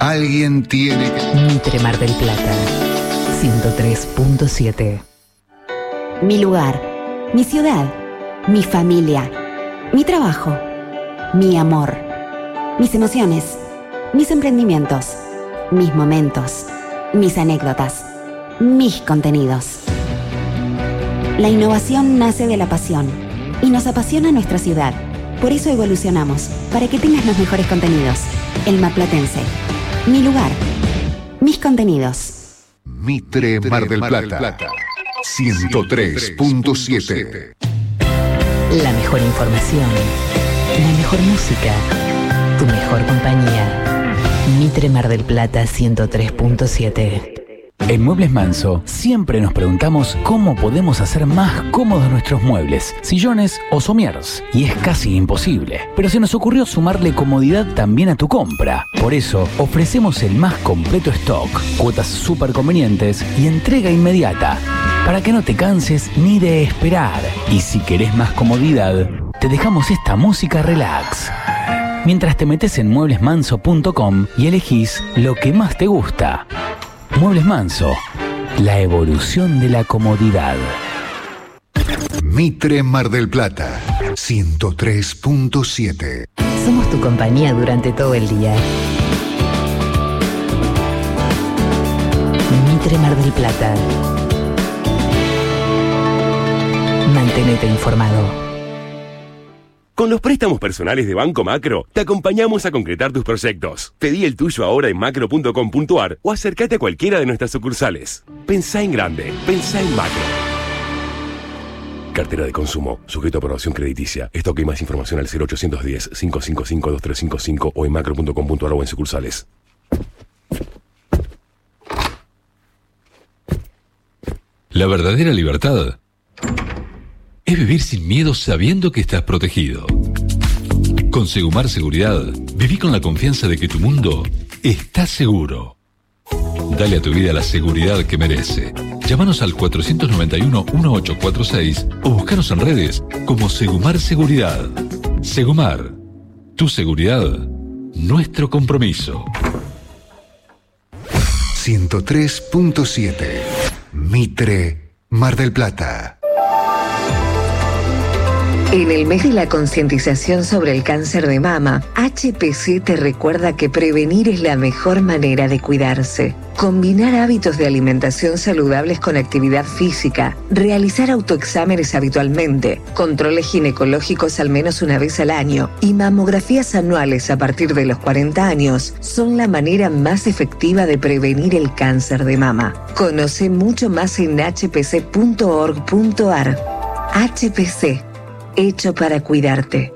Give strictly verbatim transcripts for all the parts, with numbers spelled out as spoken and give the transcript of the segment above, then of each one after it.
Alguien tiene que... Mitre Mar del Plata, ciento tres punto siete. Mi lugar, mi ciudad, mi familia, mi trabajo, mi amor, mis emociones, mis emprendimientos, mis momentos, mis anécdotas, mis contenidos. La innovación nace de la pasión y nos apasiona nuestra ciudad. Por eso evolucionamos, para que tengas los mejores contenidos. El Marplatense. Mi lugar. Mis contenidos. Mitre Mar del Plata, ciento tres punto siete. La mejor información, la mejor música, tu mejor compañía. Mitre Mar del Plata, ciento tres punto siete. En Muebles Manso siempre nos preguntamos cómo podemos hacer más cómodos nuestros muebles, sillones o somiers. Y es casi imposible. Pero se nos ocurrió sumarle comodidad también a tu compra. Por eso ofrecemos el más completo stock, cuotas súper convenientes y entrega inmediata. Para que no te canses ni de esperar. Y si querés más comodidad, te dejamos esta música relax. Mientras te metes en muebles manso punto com y elegís lo que más te gusta. Muebles Manso, la evolución de la comodidad. Mitre Mar del Plata, ciento tres punto siete. Somos tu compañía durante todo el día. Mitre Mar del Plata. Mantenete informado. Con los préstamos personales de Banco Macro, te acompañamos a concretar tus proyectos. Pedí el tuyo ahora en macro punto com punto ar o acércate a cualquiera de nuestras sucursales. Pensá en grande, pensá en Macro. Cartera de consumo, sujeto a aprobación crediticia. Esto que hay más información al cero ochocientos diez, cinco cinco cinco, dos tres cinco cinco o en macro punto com punto ar o en sucursales. La verdadera libertad es vivir sin miedo sabiendo que estás protegido. Con Segumar Seguridad, viví con la confianza de que tu mundo está seguro. Dale a tu vida la seguridad que merece. Llámanos al cuatro nueve uno, uno ocho cuatro seis o búscanos en redes como Segumar Seguridad. Segumar, tu seguridad, nuestro compromiso. ciento tres punto siete. Mitre Mar del Plata. En el mes de la concientización sobre el cáncer de mama, H P C te recuerda que prevenir es la mejor manera de cuidarse. Combinar hábitos de alimentación saludables con actividad física, realizar autoexámenes habitualmente, controles ginecológicos al menos una vez al año y mamografías anuales a partir de los cuarenta años son la manera más efectiva de prevenir el cáncer de mama. Conoce mucho más en h p c punto org punto ar. H P C. Hecho para cuidarte.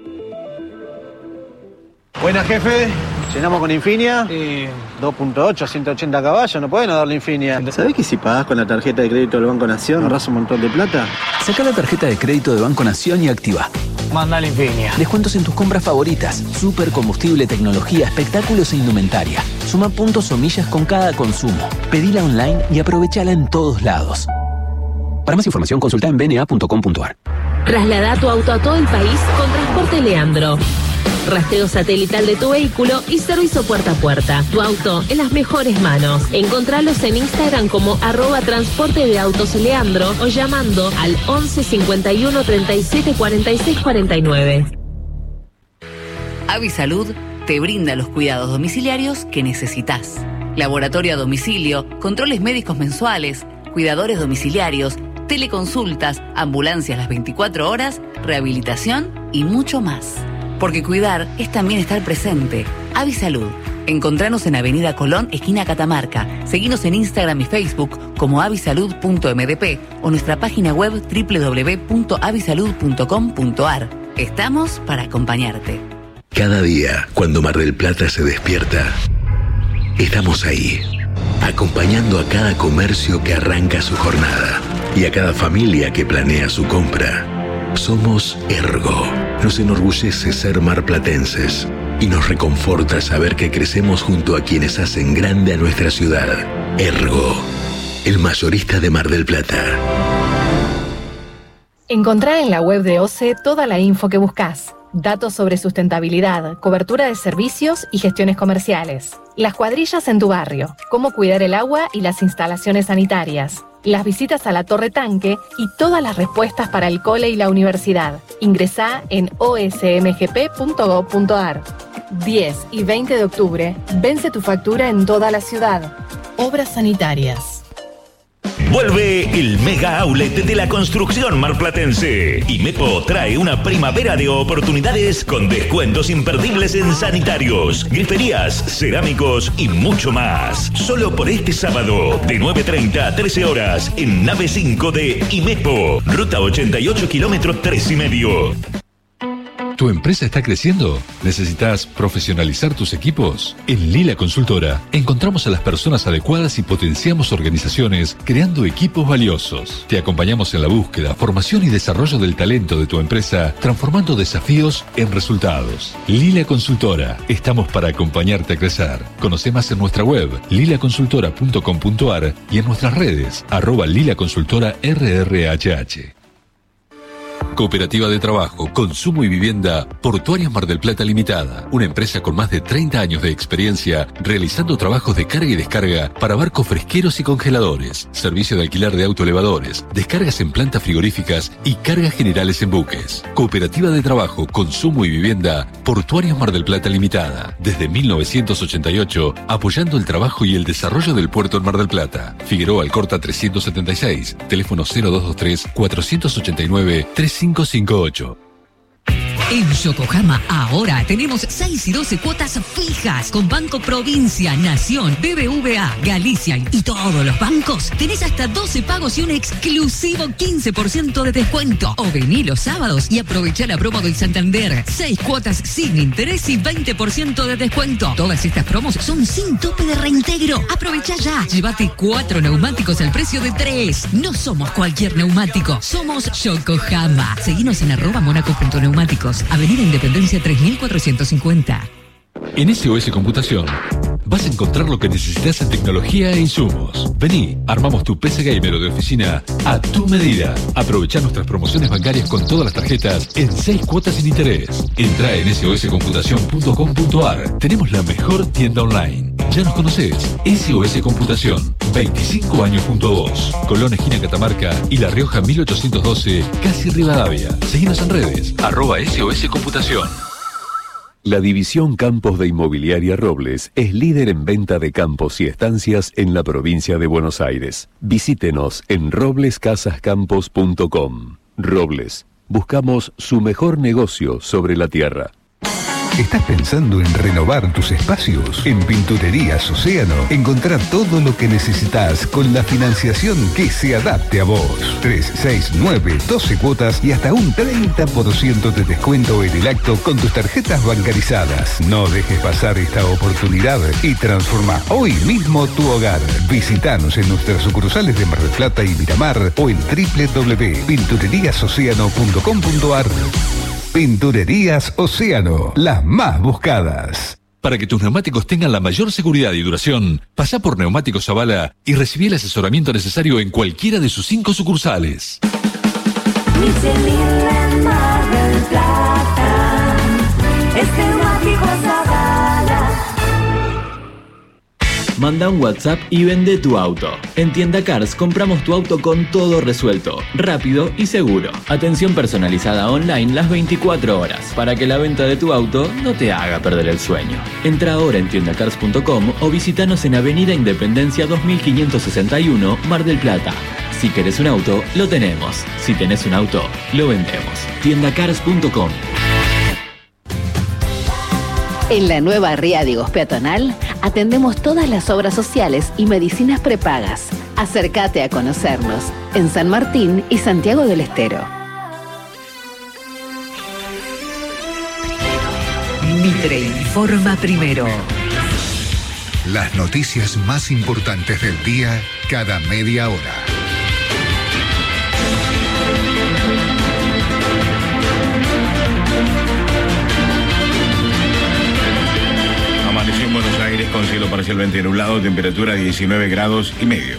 Buenas, jefe. Llenamos con Infinia. Y dos punto ocho, ciento ochenta caballos. No pueden darle Infinia. ¿Sabés que si pagás con la tarjeta de crédito del Banco Nación ahorrás un montón de plata? Sacá la tarjeta de crédito de Banco Nación y activa. Mandale Infinia. Descuentos en tus compras favoritas. Super combustible, tecnología, espectáculos e indumentaria. Suma puntos o millas con cada consumo. Pedila online y aprovechala en todos lados. Para más información, consulta en b n a punto com punto ar. Traslada tu auto a todo el país con Transporte Leandro. Rastreo satelital de tu vehículo y servicio puerta a puerta. Tu auto en las mejores manos. Encontralos en Instagram como arroba transporte de autos Leandro o llamando al once cincuenta y uno treinta y siete cuarenta y seis cuarenta y nueve. Avisalud te brinda los cuidados domiciliarios que necesitas. Laboratorio a domicilio, controles médicos mensuales, cuidadores domiciliarios, teleconsultas, ambulancias las veinticuatro horas, rehabilitación y mucho más. Porque cuidar es también estar presente. Avisalud. Encontranos en Avenida Colón, esquina Catamarca. Seguinos en Instagram y Facebook como avisalud punto m d p o nuestra página web doble u doble u doble u punto avisalud punto com punto ar. Estamos para acompañarte. Cada día, cuando Mar del Plata se despierta, estamos ahí, acompañando a cada comercio que arranca su jornada y a cada familia que planea su compra. Somos Ergo. Nos enorgullece ser marplatenses y nos reconforta saber que crecemos junto a quienes hacen grande a nuestra ciudad. Ergo, el mayorista de Mar del Plata. Encontrá en la web de O C E toda la info que buscás. Datos sobre sustentabilidad, cobertura de servicios y gestiones comerciales. Las cuadrillas en tu barrio, cómo cuidar el agua y las instalaciones sanitarias. Las visitas a la Torre Tanque y todas las respuestas para el cole y la universidad. Ingresá en o s m g p punto gob punto a r. diez y veinte de octubre, vence tu factura en toda la ciudad. Obras sanitarias. Vuelve el Mega Outlet de la construcción marplatense. IMEPO trae una primavera de oportunidades con descuentos imperdibles en sanitarios, griferías, cerámicos y mucho más. Solo por este sábado, de nueve treinta a trece horas, en nave cinco de IMEPO, ruta ochenta y ocho, kilómetro tres y medio. ¿Tu empresa está creciendo? ¿Necesitas profesionalizar tus equipos? En Lila Consultora encontramos a las personas adecuadas y potenciamos organizaciones creando equipos valiosos. Te acompañamos en la búsqueda, formación y desarrollo del talento de tu empresa, transformando desafíos en resultados. Lila Consultora, estamos para acompañarte a crecer. Conoce más en nuestra web lila consultora punto com punto a r y en nuestras redes arroba Lila Consultora R R H H. Cooperativa de Trabajo, Consumo y Vivienda Portuarios Mar del Plata Limitada, una empresa con más de treinta años de experiencia realizando trabajos de carga y descarga para barcos fresqueros y congeladores, servicio de alquiler de autoelevadores, descargas en plantas frigoríficas y cargas generales en buques. Cooperativa de Trabajo, Consumo y Vivienda Portuarios Mar del Plata Limitada, desde mil novecientos ochenta y ocho, apoyando el trabajo y el desarrollo del puerto en Mar del Plata. Figueroa Alcorta trescientos setenta y seis, teléfono cero dos dos tres, cuatro ocho nueve, tres cinco cinco ocho. En Yokohama ahora tenemos seis y doce cuotas fijas con Banco Provincia, Nación, B B V A, Galicia y todos los bancos. Tenés hasta doce pagos y un exclusivo quince por ciento de descuento. O vení los sábados y aprovechá la promo del Santander. seis cuotas sin interés y veinte por ciento de descuento. Todas estas promos son sin tope de reintegro. Aprovechá ya. Llévate cuatro neumáticos al precio de tres. No somos cualquier neumático. Somos Yokohama. Seguinos en arroba monaco.neumáticos. Avenida Independencia tres mil cuatrocientos cincuenta. En S O S Computación vas a encontrar lo que necesitas en tecnología e insumos. Vení, armamos tu P C gamer o de oficina a tu medida. Aprovechá nuestras promociones bancarias con todas las tarjetas en seis cuotas sin interés. Entrá en s o s computación punto com punto a r. Tenemos la mejor tienda online. Ya nos conocés. S O S Computación. veinticinco años junto a vos. Colón, esquina Catamarca y La Rioja mil ochocientos doce, casi Rivadavia. Seguinos en redes. Arroba S O S Computación. La División Campos de Inmobiliaria Robles es líder en venta de campos y estancias en la provincia de Buenos Aires. Visítenos en robles casas campos punto com. Robles, buscamos su mejor negocio sobre la tierra. ¿Estás pensando en renovar tus espacios? En Pinturerías Océano encontrá todo lo que necesitas con la financiación que se adapte a vos. tres, seis, nueve, doce cuotas y hasta un treinta por ciento de descuento en el acto con tus tarjetas bancarizadas. No dejes pasar esta oportunidad y transforma hoy mismo tu hogar. Visítanos en nuestras sucursales de Mar del Plata y Miramar o en doble u doble u doble u punto pinturerías océano punto com punto a r. Pinturerías Océano, las más buscadas. Para que tus neumáticos tengan la mayor seguridad y duración, pasá por Neumáticos Zavala y recibí el asesoramiento necesario en cualquiera de sus cinco sucursales. Michelin en Mar del Plata, es Neumáticos Zavala. Manda un WhatsApp y vende tu auto. En Tienda Cars compramos tu auto con todo resuelto, rápido y seguro. Atención personalizada online las veinticuatro horas, para que la venta de tu auto no te haga perder el sueño. Entra ahora en tienda cars punto com o visítanos en Avenida Independencia dos mil quinientos sesenta y uno, Mar del Plata. Si querés un auto, lo tenemos. Si tenés un auto, lo vendemos. tienda cars punto com. En la nueva Riadigos Peatonal atendemos todas las obras sociales y medicinas prepagas. Acércate a conocernos en San Martín y Santiago del Estero. Mitre informa primero. Las noticias más importantes del día cada media hora. Amaneció en Buenos Aires con cielo parcialmente nublado, temperatura diecinueve grados y medio.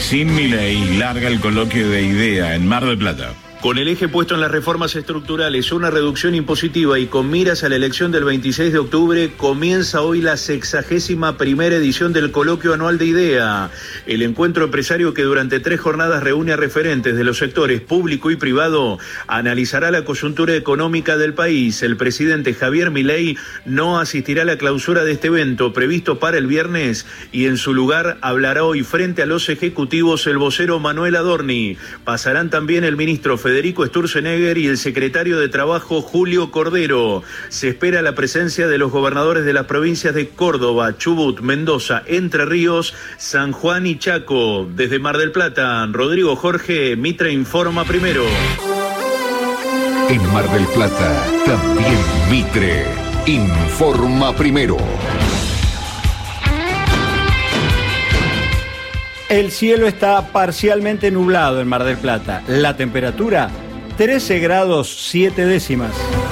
Sin Milei, larga el coloquio de IDEA en Mar del Plata. Con el eje puesto en las reformas estructurales, una reducción impositiva y con miras a la elección del veintiséis de octubre, comienza hoy la sexagésima primera edición del Coloquio Anual de IDEA. El encuentro empresario que durante tres jornadas reúne a referentes de los sectores público y privado, analizará la coyuntura económica del país. El presidente Javier Milei no asistirá a la clausura de este evento previsto para el viernes y en su lugar hablará hoy frente a los ejecutivos el vocero Manuel Adorni. Pasarán también el ministro Federico Sturzenegger y el secretario de Trabajo Julio Cordero. Se espera la presencia de los gobernadores de las provincias de Córdoba, Chubut, Mendoza, Entre Ríos, San Juan y Chaco. Desde Mar del Plata, Rodrigo Jorge, Mitre Informa Primero. En Mar del Plata, también Mitre Informa Primero. El cielo está parcialmente nublado en Mar del Plata. La temperatura, trece grados siete décimas.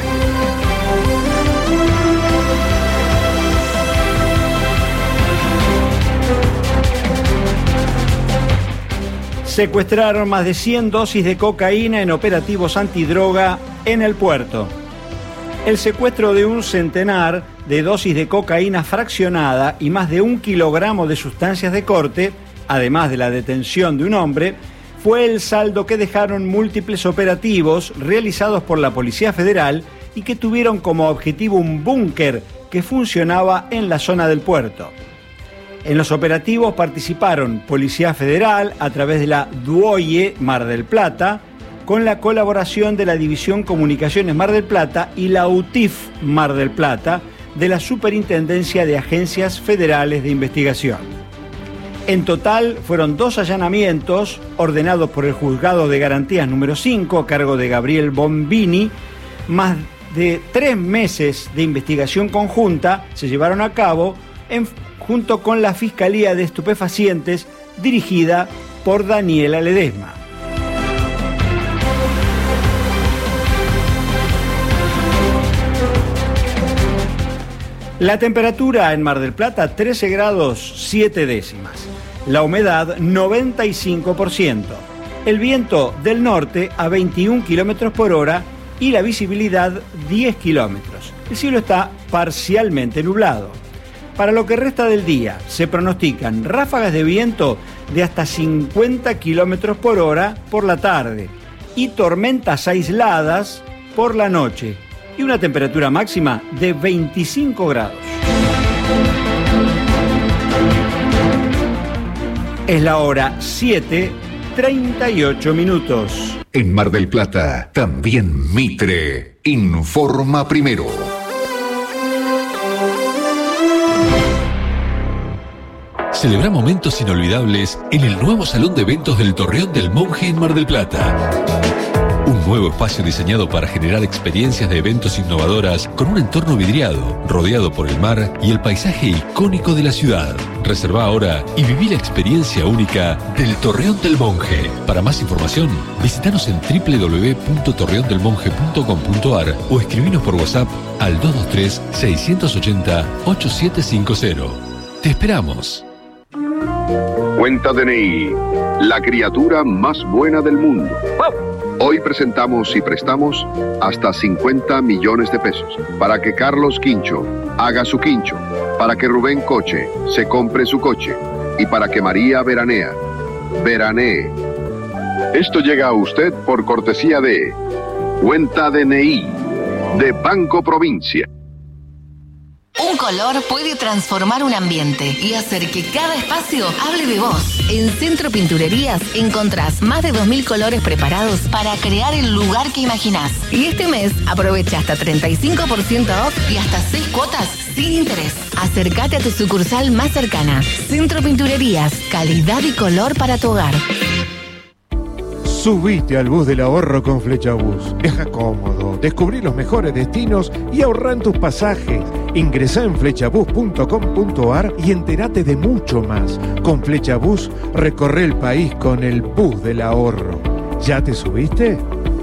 Secuestraron más de cien dosis de cocaína en operativos antidroga en el puerto. El secuestro de un centenar de dosis de cocaína fraccionada y más de un kilogramo de sustancias de corte, además de la detención de un hombre, fue el saldo que dejaron múltiples operativos realizados por la Policía Federal y que tuvieron como objetivo un búnker que funcionaba en la zona del puerto. En los operativos participaron Policía Federal a través de la DUOIE Mar del Plata, con la colaboración de la División Comunicaciones Mar del Plata y la U T I F Mar del Plata de la Superintendencia de Agencias Federales de Investigación. En total fueron dos allanamientos ordenados por el Juzgado de Garantías número cinco a cargo de Gabriel Bombini. Más de tres meses de investigación conjunta se llevaron a cabo en, junto con la Fiscalía de Estupefacientes dirigida por Daniela Ledesma. La temperatura en Mar del Plata, trece grados siete décimas. La humedad, noventa y cinco por ciento. El viento del norte a veintiún kilómetros por hora y la visibilidad diez kilómetros. El cielo está parcialmente nublado. Para lo que resta del día, se pronostican ráfagas de viento de hasta cincuenta kilómetros por hora por la tarde y tormentas aisladas por la noche y una temperatura máxima de veinticinco grados. Es la hora siete, treinta y ocho minutos. En Mar del Plata, también Mitre Informa Primero. Celebra momentos inolvidables en el nuevo Salón de Eventos del Torreón del Monje en Mar del Plata. Un nuevo espacio diseñado para generar experiencias de eventos innovadoras con un entorno vidriado, rodeado por el mar y el paisaje icónico de la ciudad. Reserva ahora y viví la experiencia única del Torreón del Monje. Para más información, visítanos en doble u doble u doble u punto torreón del monje punto com punto a r o escribinos por WhatsApp al dos dos tres, seis ocho cero, ocho siete cinco cero. Te esperamos. Cuenta D N I, la criatura más buena del mundo. Hoy presentamos y prestamos hasta cincuenta millones de pesos para que Carlos Quincho haga su quincho, para que Rubén Coche se compre su coche y para que María Veranea veranee. Esto llega a usted por cortesía de Cuenta D N I de Banco Provincia. Un color puede transformar un ambiente y hacer que cada espacio hable de vos. En Centro Pinturerías encontrás más de dos mil colores preparados para crear el lugar que imaginás. Y este mes aprovecha hasta treinta y cinco por ciento off y hasta seis cuotas sin interés. Acércate a tu sucursal más cercana. Centro Pinturerías, calidad y color para tu hogar. Subite al bus del ahorro con Flechabús. Viaja cómodo, descubrí los mejores destinos y ahorra en tus pasajes. Ingresá en flechabús punto com punto a r y entérate de mucho más. Con Flechabús recorre el país con el bus del ahorro. ¿Ya te subiste?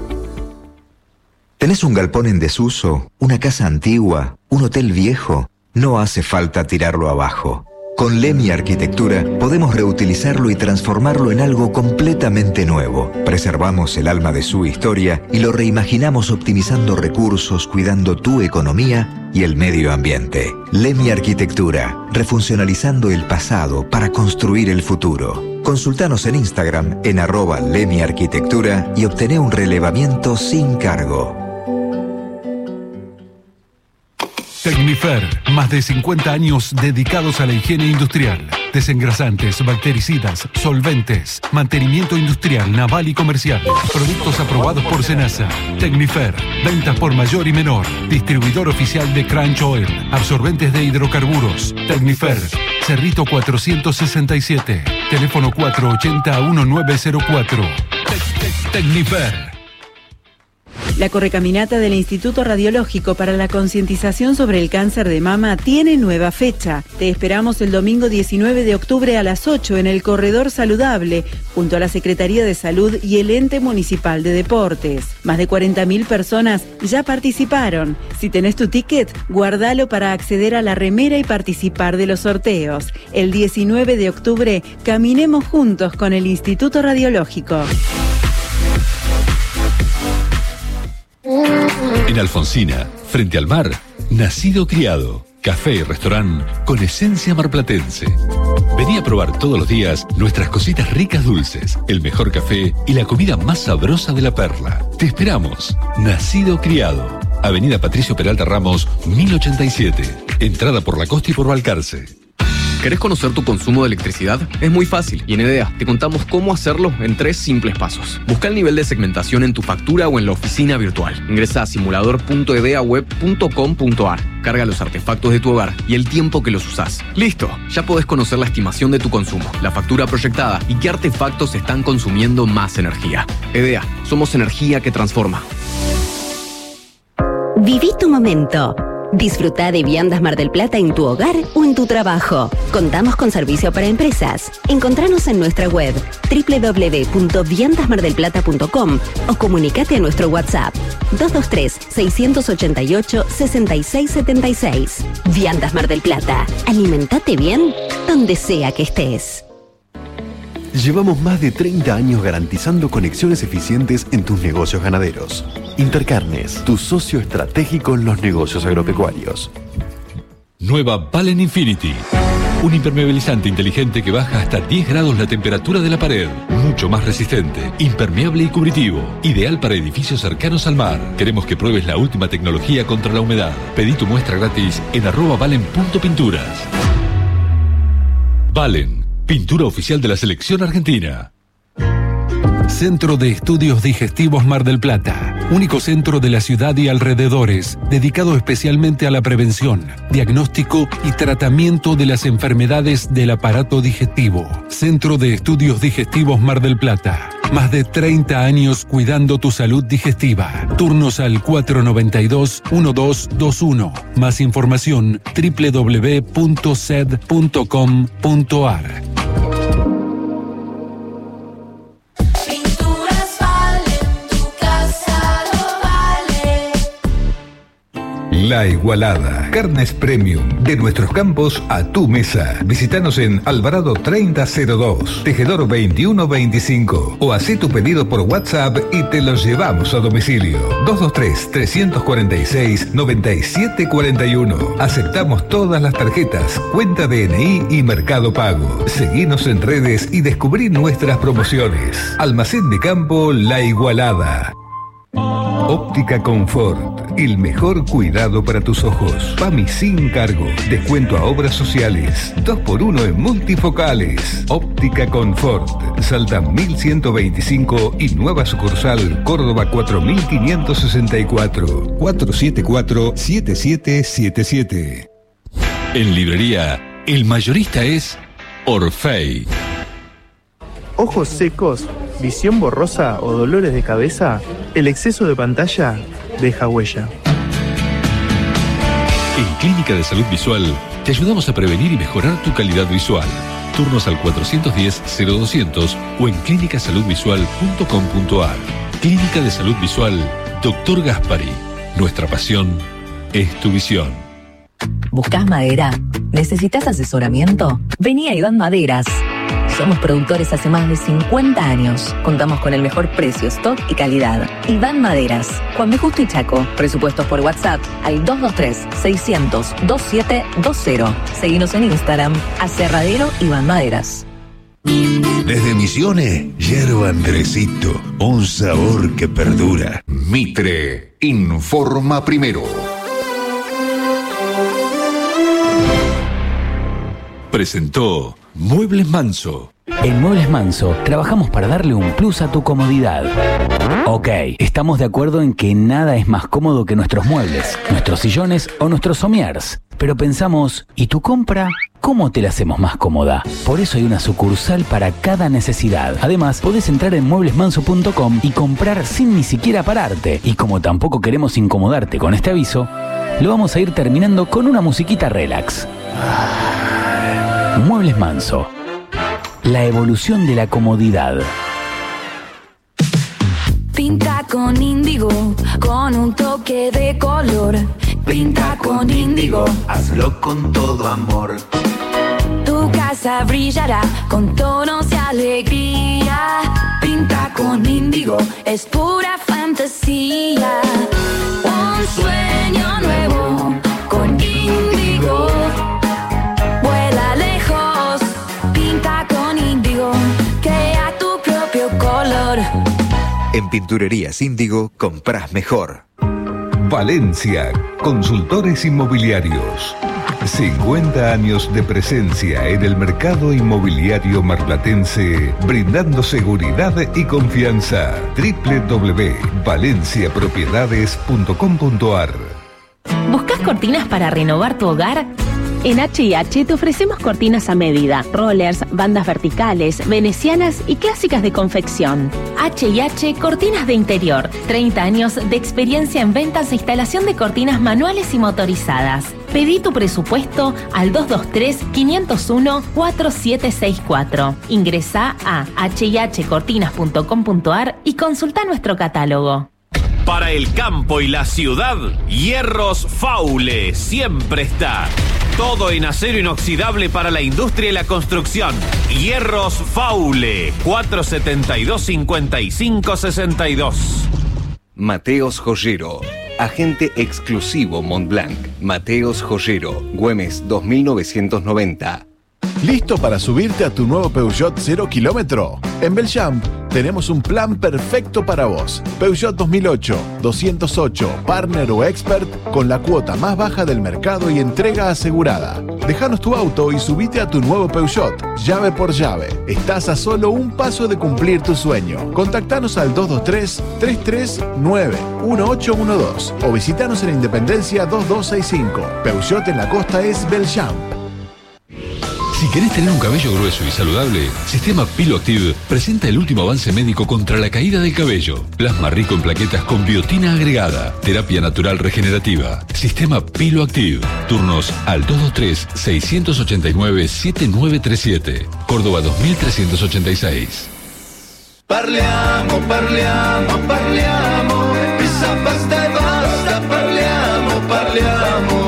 ¿Tenés un galpón en desuso? ¿Una casa antigua? ¿Un hotel viejo? No hace falta tirarlo abajo. Con Lemi Arquitectura podemos reutilizarlo y transformarlo en algo completamente nuevo. Preservamos el alma de su historia y lo reimaginamos optimizando recursos, cuidando tu economía y el medio ambiente. Lemi Arquitectura, refuncionalizando el pasado para construir el futuro. Consultanos en Instagram en arroba Lemi Arquitectura y obtené un relevamiento sin cargo. Tecnifer, más de cincuenta años dedicados a la higiene industrial. Desengrasantes, bactericidas, solventes, mantenimiento industrial, naval y comercial. Productos aprobados por Senasa. Tecnifer, ventas por mayor y menor. Distribuidor oficial de Crunch Oil. Absorbentes de hidrocarburos. Tecnifer, Cerrito cuatrocientos sesenta y siete. Teléfono cuatro ochenta, diecinueve cero cuatro. Tecnifer. La Correcaminata del Instituto Radiológico para la concientización sobre el cáncer de mama tiene nueva fecha. Te esperamos el domingo diecinueve de octubre a las ocho en el Corredor Saludable, junto a la Secretaría de Salud y el Ente Municipal de Deportes. Más de cuarenta mil personas ya participaron. Si tenés tu ticket, guardalo para acceder a la remera y participar de los sorteos. El diecinueve de octubre, caminemos juntos con el Instituto Radiológico. En Alfonsina, frente al mar, nacido criado. Café y restaurante con esencia marplatense. Vení a probar todos los días nuestras cositas ricas dulces, el mejor café y la comida más sabrosa de la perla. Te esperamos. Nacido criado. Avenida Patricio Peralta Ramos, mil ochenta y siete. Entrada por La Costa y por Balcarce. ¿Querés conocer tu consumo de electricidad? Es muy fácil y en EDEA te contamos cómo hacerlo en tres simples pasos. Busca el nivel de segmentación en tu factura o en la oficina virtual. Ingresa a simulador punto edeaweb punto com punto ar. Carga los artefactos de tu hogar y el tiempo que los usás. ¡Listo! Ya podés conocer la estimación de tu consumo, la factura proyectada y qué artefactos están consumiendo más energía. EDEA, somos energía que transforma. Viví tu momento. Disfruta de viandas Mar del Plata en tu hogar o en tu trabajo. Contamos con servicio para empresas. Encontranos en nuestra web doble u doble u doble u punto viandas mar del plata punto com o comunicate a nuestro WhatsApp dos dos tres, seis ocho ocho, seis seis siete seis. Viandas Mar del Plata. Alimentate bien donde sea que estés. Llevamos más de treinta años garantizando conexiones eficientes en tus negocios ganaderos. Intercarnes, tu socio estratégico en los negocios agropecuarios. Nueva Valen Infinity. Un impermeabilizante inteligente que baja hasta diez grados la temperatura de la pared. Mucho más resistente, impermeable y cubritivo. Ideal para edificios cercanos al mar. Queremos que pruebes la última tecnología contra la humedad. Pedí tu muestra gratis en arroba valen.pinturas. Valen. Pintura oficial de la selección argentina. Centro de Estudios Digestivos Mar del Plata. Único centro de la ciudad y alrededores, dedicado especialmente a la prevención, diagnóstico y tratamiento de las enfermedades del aparato digestivo. Centro de Estudios Digestivos Mar del Plata. Más de treinta años cuidando tu salud digestiva. Turnos al cuatro nueve dos, uno dos dos uno. Más información doble u doble u doble u punto sed punto com punto ar. La Igualada. Carnes Premium. De nuestros campos a tu mesa. Visítanos en Alvarado treinta cero dos, Tejedor veintiuno veinticinco o hacé tu pedido por WhatsApp y te lo llevamos a domicilio. dos dos tres, tres cuatro seis, nueve siete cuatro uno. Aceptamos todas las tarjetas, cuenta D N I y Mercado Pago. Seguinos en redes y descubrí nuestras promociones. Almacén de Campo La Igualada. Óptica Confort, el mejor cuidado para tus ojos. P A M I sin cargo, descuento a obras sociales, dos por uno en multifocales. Óptica Confort, Salta mil ciento veinticinco y nueva sucursal Córdoba cuatro mil quinientos sesenta y cuatro, cuatro siete cuatro, siete siete siete siete. En librería, el mayorista es Orfei. Ojos secos, visión borrosa o dolores de cabeza, el exceso de pantalla deja huella. En Clínica de Salud Visual te ayudamos a prevenir y mejorar tu calidad visual. Turnos al cuatrocientos diez, cero doscientos o en clínica salud visual punto com punto ar. Clínica de Salud Visual, Doctor Gaspari. Nuestra pasión es tu visión. ¿Buscás madera? ¿Necesitas asesoramiento? Vení a Iván Maderas. Somos productores hace más de cincuenta años. Contamos con el mejor precio, stock y calidad. Iván Maderas, Juan B. Justo y Chaco. Presupuestos por WhatsApp al dos dos tres, seiscientos, veintisiete veinte. Seguinos en Instagram, Aserradero Iván Maderas. Desde Misiones, yerba Andresito, un sabor que perdura. Mitre informa primero. Presentó Muebles Manso. En Muebles Manso trabajamos para darle un plus a tu comodidad. Ok, estamos de acuerdo en que nada es más cómodo que nuestros muebles, nuestros sillones o nuestros somiers. Pero pensamos, ¿y tu compra? ¿Cómo te la hacemos más cómoda? Por eso hay una sucursal para cada necesidad. Además, podés entrar en muebles manso punto com y comprar sin ni siquiera pararte. Y como tampoco queremos incomodarte con este aviso, lo vamos a ir terminando con una musiquita relax. Muebles Manso. La evolución de la comodidad. Pinta con índigo, con un toque de color. Pinta con índigo, hazlo con todo amor. tu casa brillará con tonos de alegría. Pinta con índigo, es pura fantasía. Un sueño nuevo con índigo. Vuela lejos, pinta con índigo. Crea tu propio color. En Pinturerías Índigo comprás mejor. Valencia, consultores inmobiliarios. cincuenta años de presencia en el mercado inmobiliario marplatense, brindando seguridad y confianza. doble u doble u doble u punto valencia propiedades punto com punto a r. ¿Buscas cortinas para renovar tu hogar? En H y H te ofrecemos cortinas a medida, rollers, bandas verticales, venecianas y clásicas de confección. H y H Cortinas de Interior, treinta años de experiencia en ventas e instalación de cortinas manuales y motorizadas. Pedí tu presupuesto al dos dos tres, cinco cero uno, cuatro siete seis cuatro. Ingresá a h y h cortinas punto com punto a r y consulta nuestro catálogo. Para el campo y la ciudad, Hierros Faule siempre está. Todo en acero inoxidable para la industria y la construcción. Hierros Faule, cuatro siete dos, cinco cinco seis dos. Mateos Joyero, agente exclusivo Montblanc. Mateos Joyero, Güemes dos mil novecientos noventa. ¿Listo para subirte a tu nuevo Peugeot cero kilómetro? En Belchamp tenemos un plan perfecto para vos. Peugeot dos mil ocho, doscientos ocho, Partner o Expert, con la cuota más baja del mercado y entrega asegurada. Déjanos tu auto y subite a tu nuevo Peugeot, llave por llave. Estás a solo un paso de cumplir tu sueño. Contactanos al dos dos tres, tres tres nueve, uno ocho uno dos o visitanos en Independencia dos dos seis cinco. Peugeot en la costa es Belchamp. Si querés tener un cabello grueso y saludable, Sistema Piloactive presenta el último avance médico contra la caída del cabello. Plasma rico en plaquetas con biotina agregada. Terapia natural regenerativa. Sistema Piloactive. Turnos al dos dos tres, seis ocho nueve, siete nueve tres siete. Córdoba dos mil trescientos ochenta y seis. Parliamo, parliamo, parliamo. Pizza, pasta e basta. Parliamo, parliamo.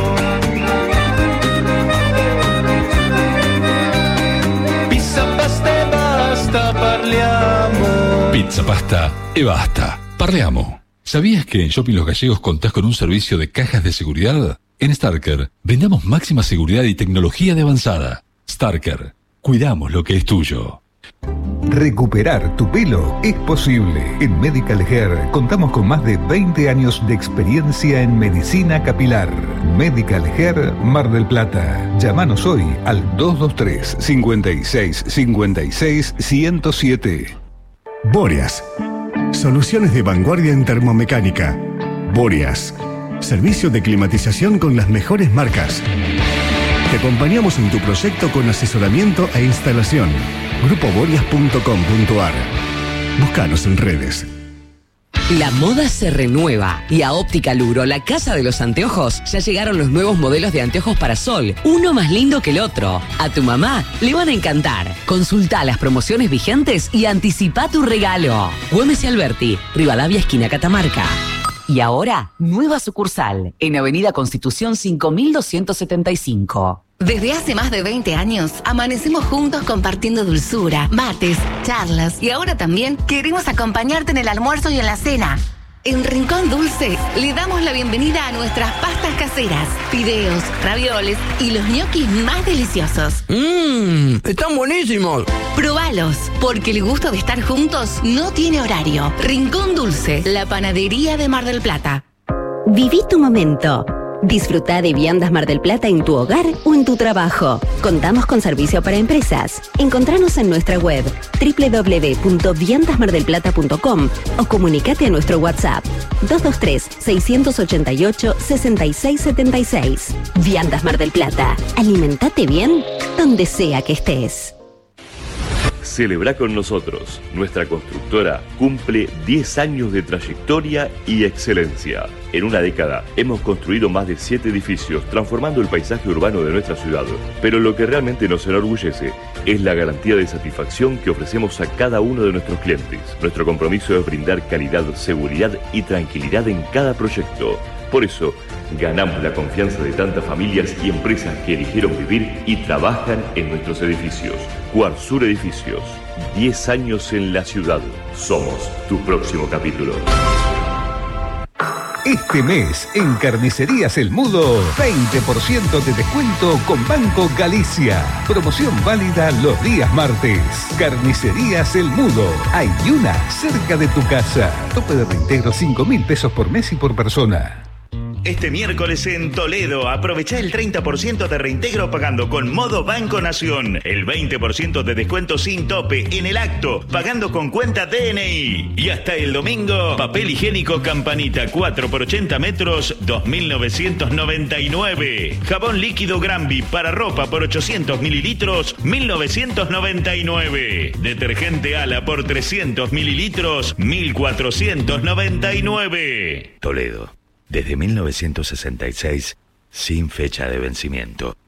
Parliamo. Pizza, pasta e basta. Parliamo. ¿Sabías que en Shopping Los Gallegos contás con un servicio de cajas de seguridad? En Starker vendamos máxima seguridad y tecnología de avanzada. Starker, cuidamos lo que es tuyo. Recuperar tu pelo es posible. En Medical Hair contamos con más de veinte años de experiencia en medicina capilar. Medical Hair Mar del Plata. Llámanos hoy al dos dos tres, cinco seis, cinco seis, uno cero siete. Boreas. Soluciones de vanguardia en termomecánica. Boreas. Servicio de climatización con las mejores marcas. Te acompañamos en tu proyecto con asesoramiento e instalación. grupo boreas punto com punto a r. Búscanos en redes. La moda se renueva y a Óptica Luro, la casa de los anteojos, ya llegaron los nuevos modelos de anteojos para sol, uno más lindo que el otro. A tu mamá le van a encantar. Consulta las promociones vigentes y anticipa tu regalo. Güemes y Alberti, Rivadavia, esquina Catamarca. Y ahora, nueva sucursal, en Avenida Constitución cinco mil doscientos setenta y cinco. Desde hace más de veinte años, amanecemos juntos compartiendo dulzura, mates, charlas y ahora también queremos acompañarte en el almuerzo y en la cena. En Rincón Dulce le damos la bienvenida a nuestras pastas caseras, fideos, ravioles y los ñoquis más deliciosos. ¡Mmm! ¡Están buenísimos! Probalos, porque el gusto de estar juntos no tiene horario. Rincón Dulce, la panadería de Mar del Plata. Viví tu momento. Disfruta de viandas Mar del Plata en tu hogar o en tu trabajo. Contamos con servicio para empresas. Encontranos en nuestra web doble u doble u doble u punto viandas mar del plata punto com o comunicate a nuestro WhatsApp dos dos tres, seis ocho ocho, seis seis siete seis. Viandas Mar del Plata. Alimentate bien donde sea que estés. Celebra con nosotros. Nuestra constructora cumple diez años de trayectoria y excelencia. En una década hemos construido más de siete edificios, transformando el paisaje urbano de nuestra ciudad. Pero lo que realmente nos enorgullece es la garantía de satisfacción que ofrecemos a cada uno de nuestros clientes. Nuestro compromiso es brindar calidad, seguridad y tranquilidad en cada proyecto. Por eso, ganamos la confianza de tantas familias y empresas que eligieron vivir y trabajan en nuestros edificios. Cuarsur Edificios, diez años en la ciudad. Somos tu próximo capítulo. Este mes, en Carnicerías El Mudo, veinte por ciento de descuento con Banco Galicia. Promoción válida los días martes. Carnicerías El Mudo. Hay una cerca de tu casa. Tope de reintegro cinco mil pesos por mes y por persona. Este miércoles en Toledo, aprovecha el treinta por ciento de reintegro pagando con Modo Banco Nación. El veinte por ciento de descuento sin tope en el acto, pagando con cuenta D N I. Y hasta el domingo, papel higiénico Campanita cuatro por ochenta metros, dos mil novecientos noventa y nueve. Jabón líquido Granby para ropa por ochocientos mililitros, mil novecientos noventa y nueve. Detergente Ala por trescientos mililitros, mil cuatrocientos noventa y nueve. Toledo. Desde mil novecientos sesenta y seis, sin fecha de vencimiento.